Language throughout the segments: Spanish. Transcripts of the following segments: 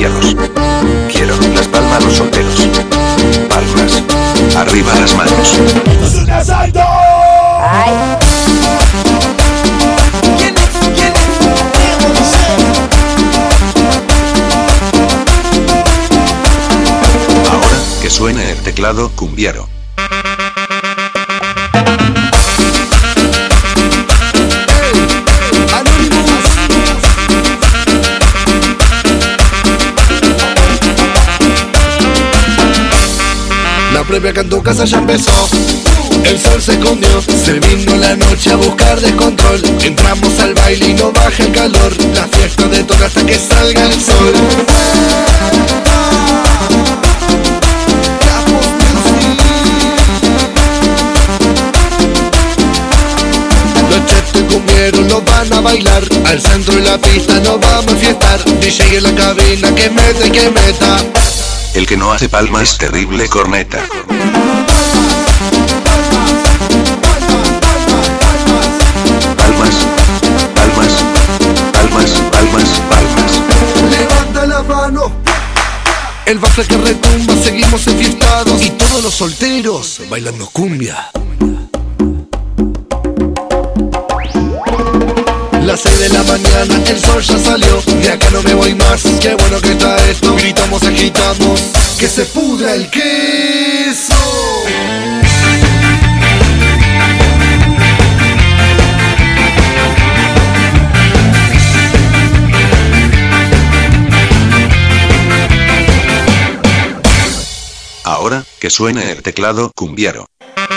cumbiados. Quiero las palmas los solteros. Palmas. Arriba las manos. ¡Es un asalto! Ay. Ahora que suene el teclado cumbiero. La previa que en tu casa ya empezó. El sol se escondió, se vino la noche a buscar descontrol. Entramos al baile y no baja el calor. La fiesta de toca hasta que salga el sol. Los chetos y cumbieros nos van a bailar. Al centro de la pista nos vamos a fiestar. DJ en la cabina que mete, que meta. El que no hace palma es terrible corneta. Palmas, palmas, palmas, palmas, palmas. Levanta la mano. El bafle que retumba, seguimos enfiestados. Y todos los solteros bailando cumbia. Las 6 de la mañana, el sol ya salió. De acá no me voy más, qué bueno que está esto. Gritamos, agitamos, que se pudra el queso. Ahora que suene el teclado cumbiero.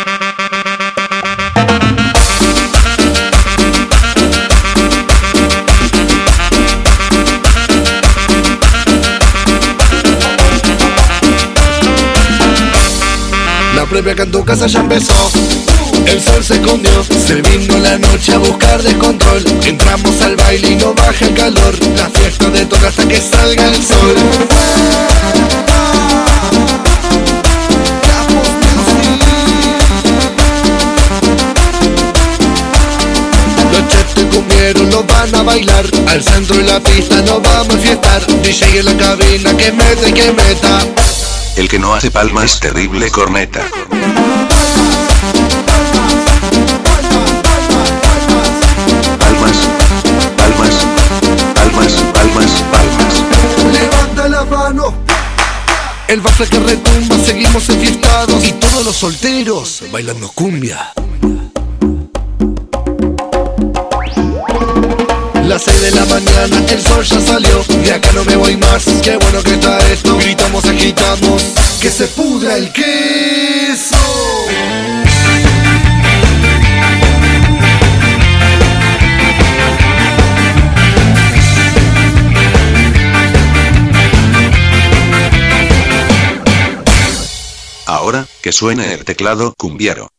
La previa que en tu casa ya empezó. El sol se escondió, se vino la noche a buscar descontrol. Entramos al baile y no baja el calor. La fiesta de toca hasta que salga el sol. Los chetos y cumbieros nos van a bailar. Al centro de la pista nos vamos a fiestar. DJ en la cabina que mete, que meta. El que no hace palma es terrible corneta. Palmas, palmas, palmas, palmas, palmas. Levanta la mano. El bafle que retumba, seguimos enfiestados. Y todos los solteros bailando cumbia. Las 6 de la mañana, el sol ya salió. De acá no me voy más, qué bueno que está esto. Gritamos, agitamos, que se pudra el queso. Ahora que suene el teclado cumbiero.